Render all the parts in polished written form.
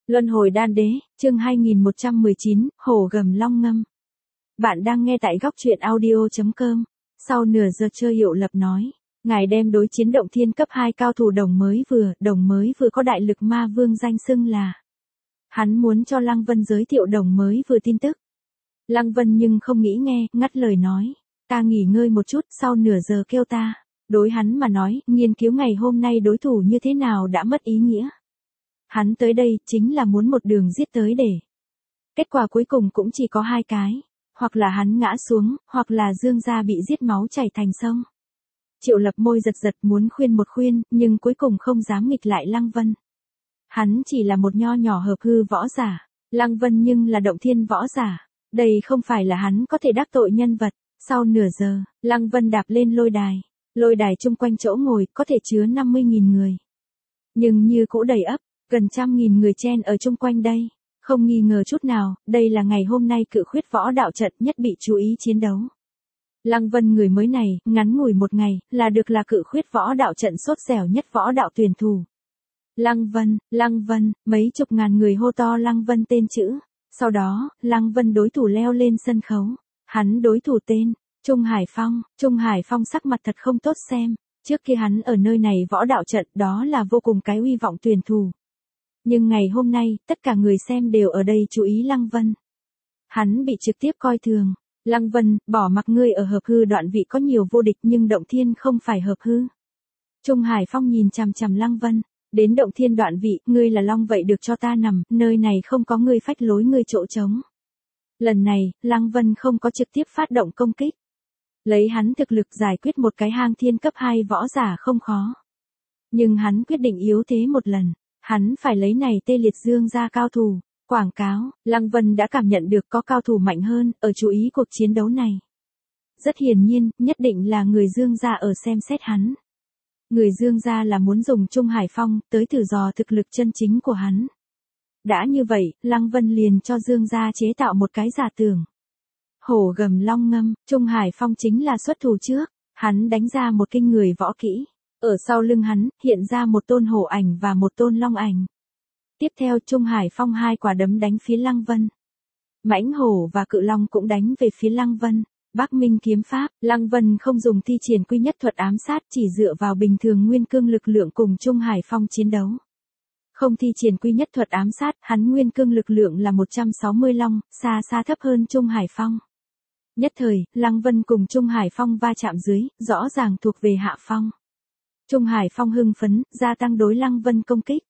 Luân hồi đan đế, chương 2119, hổ gầm long ngâm. Bạn đang nghe tại góc truyện audio.com. Sau nửa giờ chơi Hiệu Lập nói, ngài đem đối chiến động thiên cấp 2 cao thủ đồng mới vừa có đại lực ma vương danh xưng là. Hắn muốn cho Lăng Vân giới thiệu đồng mới vừa tin tức. Lăng Vân nhưng không nghĩ nghe, ngắt lời nói, ta nghỉ ngơi một chút, sau nửa giờ kêu ta. Đối hắn mà nói, nghiên cứu ngày hôm nay đối thủ như thế nào đã mất ý nghĩa. Hắn tới đây chính là muốn một đường giết tới để. Kết quả cuối cùng cũng chỉ có hai cái. Hoặc là hắn ngã xuống, hoặc là Dương gia bị giết máu chảy thành sông. Triệu Lập môi giật giật muốn khuyên một khuyên, nhưng cuối cùng không dám nghịch lại Lăng Vân. Hắn chỉ là một nho nhỏ hợp hư võ giả. Lăng Vân nhưng là động thiên võ giả. Đây không phải là hắn có thể đắc tội nhân vật. Sau nửa giờ, Lăng Vân đạp lên lôi đài. Lôi đài chung quanh chỗ ngồi có thể chứa 50.000 người. Nhưng như cũ đầy ắp. Gần 100.000 người chen ở chung quanh đây, không nghi ngờ chút nào, đây là ngày hôm nay cự khuyết võ đạo trận nhất bị chú ý chiến đấu. Lăng Vân người mới này, ngắn ngủi một ngày, là được là cự khuyết võ đạo trận sốt dẻo nhất võ đạo tuyển thủ. Lăng Vân, mấy chục ngàn người hô to Lăng Vân tên chữ. Sau đó, Lăng Vân đối thủ leo lên sân khấu. Hắn đối thủ tên, Trung Hải Phong sắc mặt thật không tốt xem. Trước khi hắn ở nơi này võ đạo trận đó là vô cùng cái uy vọng tuyển thủ. Nhưng ngày hôm nay, tất cả người xem đều ở đây chú ý Lăng Vân. Hắn bị trực tiếp coi thường. Lăng Vân, bỏ mặc ngươi ở hợp hư đoạn vị có nhiều vô địch nhưng động thiên không phải hợp hư. Trung Hải Phong nhìn chằm chằm Lăng Vân. Đến động thiên đoạn vị, ngươi là long vậy được cho ta nằm, nơi này không có ngươi phách lối ngươi chỗ trống. Lần này, Lăng Vân không có trực tiếp phát động công kích. Lấy hắn thực lực giải quyết một cái hang thiên cấp 2 võ giả không khó. Nhưng hắn quyết định yếu thế một lần. Hắn phải lấy này tê liệt Dương gia cao thủ. Quảng cáo, Lăng Vân đã cảm nhận được có cao thủ mạnh hơn, ở chú ý cuộc chiến đấu này. Rất hiển nhiên, nhất định là người Dương gia ở xem xét hắn. Người Dương gia là muốn dùng Trung Hải Phong, tới thử dò thực lực chân chính của hắn. Đã như vậy, Lăng Vân liền cho Dương gia chế tạo một cái giả tưởng. Hổ gầm long ngâm, Trung Hải Phong chính là xuất thủ trước. Hắn đánh ra một kinh người võ kỹ. Ở sau lưng hắn, hiện ra một tôn hổ ảnh và một tôn long ảnh. Tiếp theo Trung Hải Phong hai quả đấm đánh phía Lăng Vân. Mãnh hổ và cự long cũng đánh về phía Lăng Vân. Bắc Minh kiếm pháp, Lăng Vân không dùng thi triển quy nhất thuật ám sát chỉ dựa vào bình thường nguyên cương lực lượng cùng Trung Hải Phong chiến đấu. Không thi triển quy nhất thuật ám sát, hắn nguyên cương lực lượng là 160 long, xa xa thấp hơn Trung Hải Phong. Nhất thời, Lăng Vân cùng Trung Hải Phong va chạm dưới, rõ ràng thuộc về hạ phong. Trung Hải Phong hưng phấn, gia tăng đối Lăng Vân công kích.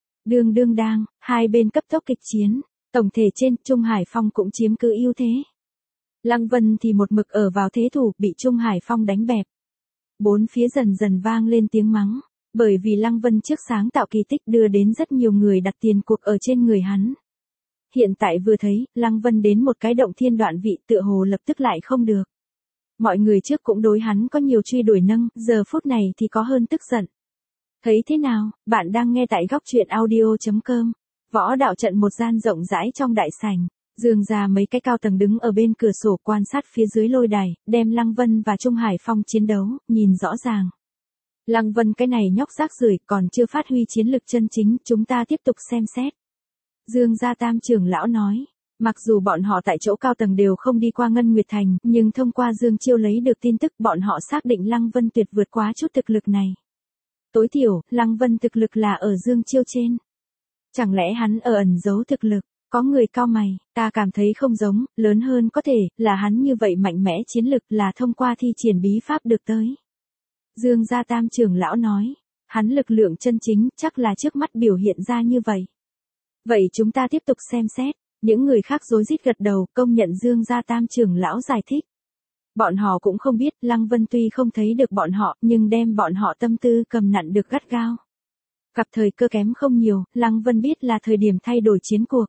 Đang, hai bên cấp tốc kịch chiến. Tổng thể trên, Trung Hải Phong cũng chiếm cứ ưu thế. Lăng Vân thì một mực ở vào thế thủ, bị Trung Hải Phong đánh bẹp. Bốn phía dần dần vang lên tiếng mắng. Bởi vì Lăng Vân trước sáng tạo kỳ tích đưa đến rất nhiều người đặt tiền cuộc ở trên người hắn. Hiện tại vừa thấy, Lăng Vân đến một cái động thiên đoạn vị tựa hồ lập tức lại không được. Mọi người trước cũng đối hắn có nhiều truy đuổi nâng, giờ phút này thì có hơn tức giận. Thấy thế nào, bạn đang nghe tại góc truyện audio.com. Võ đạo trận một gian rộng rãi trong đại sảnh. Dương gia mấy cái cao tầng đứng ở bên cửa sổ quan sát phía dưới lôi đài, đem Lăng Vân và Trung Hải Phong chiến đấu, nhìn rõ ràng. Lăng Vân cái này nhóc rác rưởi còn chưa phát huy chiến lực chân chính, chúng ta tiếp tục xem xét. Dương gia tam trưởng lão nói. Mặc dù bọn họ tại chỗ cao tầng đều không đi qua Ngân Nguyệt Thành, nhưng thông qua Dương Chiêu lấy được tin tức bọn họ xác định Lăng Vân tuyệt vượt quá chút thực lực này. Tối thiểu, Lăng Vân thực lực là ở Dương Chiêu trên. Chẳng lẽ hắn ở ẩn giấu thực lực? Có người cau mày, ta cảm thấy không giống, lớn hơn có thể, là hắn như vậy mạnh mẽ chiến lực là thông qua thi triển bí pháp được tới. Dương gia tam trưởng lão nói, hắn lực lượng chân chính chắc là trước mắt biểu hiện ra như vậy. Vậy chúng ta tiếp tục xem xét. Những người khác rối rít gật đầu, công nhận Dương gia tam trưởng lão giải thích. Bọn họ cũng không biết, Lăng Vân tuy không thấy được bọn họ, nhưng đem bọn họ tâm tư cầm nặn được gắt gao. Gặp thời cơ kém không nhiều, Lăng Vân biết là thời điểm thay đổi chiến cuộc.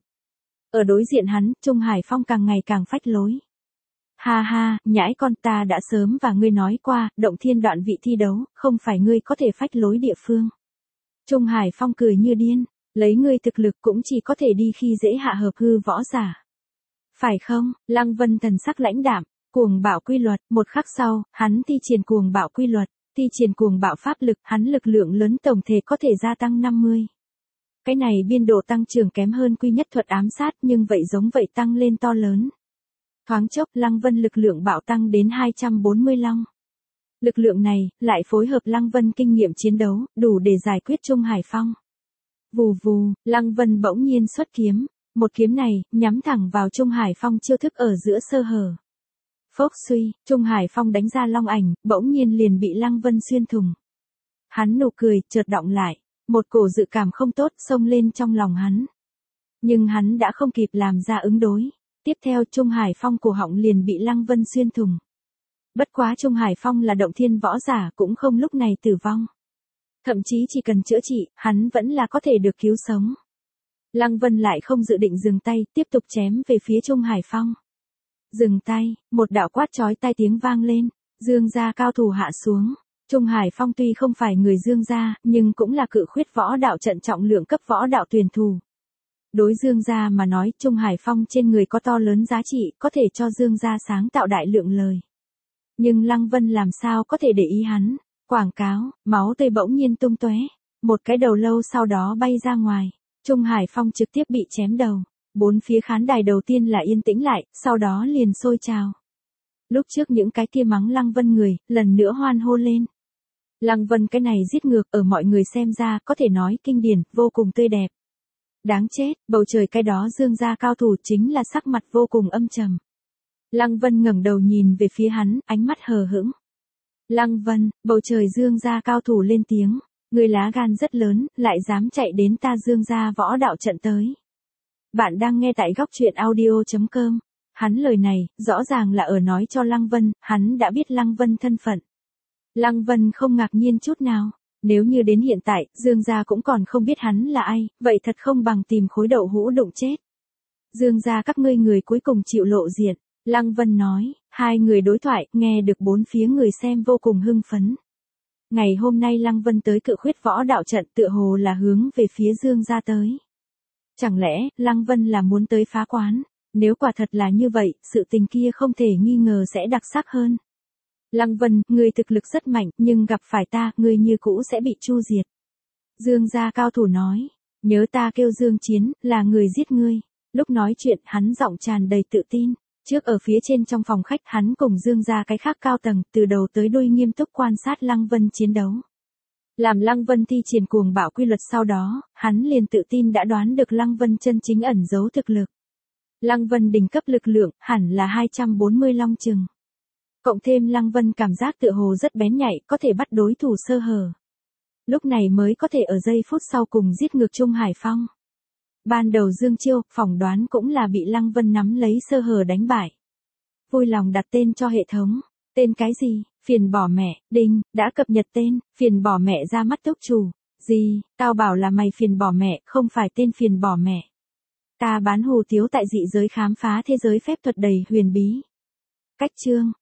Ở đối diện hắn, Trung Hải Phong càng ngày càng phách lối. Ha ha, nhãi con, ta đã sớm và ngươi nói qua, động thiên đoạn vị thi đấu, không phải ngươi có thể phách lối địa phương. Trung Hải Phong cười như điên. Lấy ngươi thực lực cũng chỉ có thể đi khi dễ hạ hợp hư võ giả. Phải không? Lăng Vân thần sắc lãnh đạm, cuồng bạo quy luật, một khắc sau, hắn thi triển cuồng bạo quy luật, thi triển cuồng bạo pháp lực, hắn lực lượng lớn tổng thể có thể gia tăng 50. Cái này biên độ tăng trưởng kém hơn quy nhất thuật ám sát nhưng vậy giống vậy tăng lên to lớn. Thoáng chốc Lăng Vân lực lượng bạo tăng đến 240 long. Lực lượng này, lại phối hợp Lăng Vân kinh nghiệm chiến đấu, đủ để giải quyết Trung Hải Phong. Vù vù, Lăng Vân bỗng nhiên xuất kiếm. Một kiếm này, nhắm thẳng vào Trung Hải Phong chiêu thức ở giữa sơ hở. Phốc suy, Trung Hải Phong đánh ra long ảnh, bỗng nhiên liền bị Lăng Vân xuyên thủng. Hắn nụ cười, chợt đọng lại. Một cổ dự cảm không tốt xông lên trong lòng hắn. Nhưng hắn đã không kịp làm ra ứng đối. Tiếp theo Trung Hải Phong cổ họng liền bị Lăng Vân xuyên thủng. Bất quá Trung Hải Phong là động thiên võ giả cũng không lúc này tử vong. Thậm chí chỉ cần chữa trị, hắn vẫn là có thể được cứu sống. Lăng Vân lại không dự định dừng tay, tiếp tục chém về phía Trung Hải Phong. Dừng tay, một đạo quát chói tai tiếng vang lên, Dương gia cao thủ hạ xuống. Trung Hải Phong tuy không phải người Dương gia, nhưng cũng là cự khuyết võ đạo trận trọng lượng cấp võ đạo tuyển thủ. Đối Dương gia mà nói, Trung Hải Phong trên người có to lớn giá trị, có thể cho Dương gia sáng tạo đại lượng lời. Nhưng Lăng Vân làm sao có thể để ý hắn? Quảng cáo, máu tươi bỗng nhiên tung tóe, một cái đầu lâu sau đó bay ra ngoài. Trung Hải Phong trực tiếp bị chém đầu. Bốn phía khán đài đầu tiên là yên tĩnh lại, sau đó liền sôi trào. Lúc trước những cái kia mắng Lăng Vân người, lần nữa hoan hô lên. Lăng Vân cái này giết ngược ở mọi người xem ra có thể nói kinh điển, vô cùng tươi đẹp. Đáng chết, bầu trời cái đó Dương gia cao thủ chính là sắc mặt vô cùng âm trầm. Lăng Vân ngẩng đầu nhìn về phía hắn, ánh mắt hờ hững. Lăng Vân, bầu trời Dương gia cao thủ lên tiếng, người lá gan rất lớn, lại dám chạy đến ta Dương gia võ đạo trận tới. Bạn đang nghe tại góc truyện audio.com. Hắn lời này, rõ ràng là ở nói cho Lăng Vân, hắn đã biết Lăng Vân thân phận. Lăng Vân không ngạc nhiên chút nào. Nếu như đến hiện tại, Dương gia cũng còn không biết hắn là ai, vậy thật không bằng tìm khối đậu hũ đụng chết. Dương gia các ngươi người cuối cùng chịu lộ diện. Lăng Vân nói, hai người đối thoại, nghe được bốn phía người xem vô cùng hưng phấn. Ngày hôm nay Lăng Vân tới cự khuyết võ đạo trận tựa hồ là hướng về phía Dương gia tới. Chẳng lẽ, Lăng Vân là muốn tới phá quán? Nếu quả thật là như vậy, sự tình kia không thể nghi ngờ sẽ đặc sắc hơn. Lăng Vân, ngươi thực lực rất mạnh, nhưng gặp phải ta, ngươi như cũ sẽ bị chu diệt. Dương gia cao thủ nói, nhớ ta kêu Dương Chiến, là người giết ngươi. Lúc nói chuyện, hắn giọng tràn đầy tự tin. Trước ở phía trên trong phòng khách, hắn cùng Dương gia cái khác cao tầng, từ đầu tới đuôi nghiêm túc quan sát Lăng Vân chiến đấu. Làm Lăng Vân thi triển cuồng bạo quy luật sau đó, hắn liền tự tin đã đoán được Lăng Vân chân chính ẩn giấu thực lực. Lăng Vân đỉnh cấp lực lượng, hẳn là 240 long chừng. Cộng thêm Lăng Vân cảm giác tựa hồ rất bén nhạy, có thể bắt đối thủ sơ hở. Lúc này mới có thể ở giây phút sau cùng giết ngược Trung Hải Phong. Ban đầu Dương chiêu, phỏng đoán cũng là bị Lăng Vân nắm lấy sơ hở đánh bại. Vui lòng đặt tên cho hệ thống. Tên cái gì? Phiền bỏ mẹ, đinh, đã cập nhật tên, phiền bỏ mẹ ra mắt túc chủ. Gì, tao bảo là mày phiền bỏ mẹ, không phải tên phiền bỏ mẹ. Ta bán hủ tiếu tại dị giới khám phá thế giới phép thuật đầy huyền bí. Cách chương.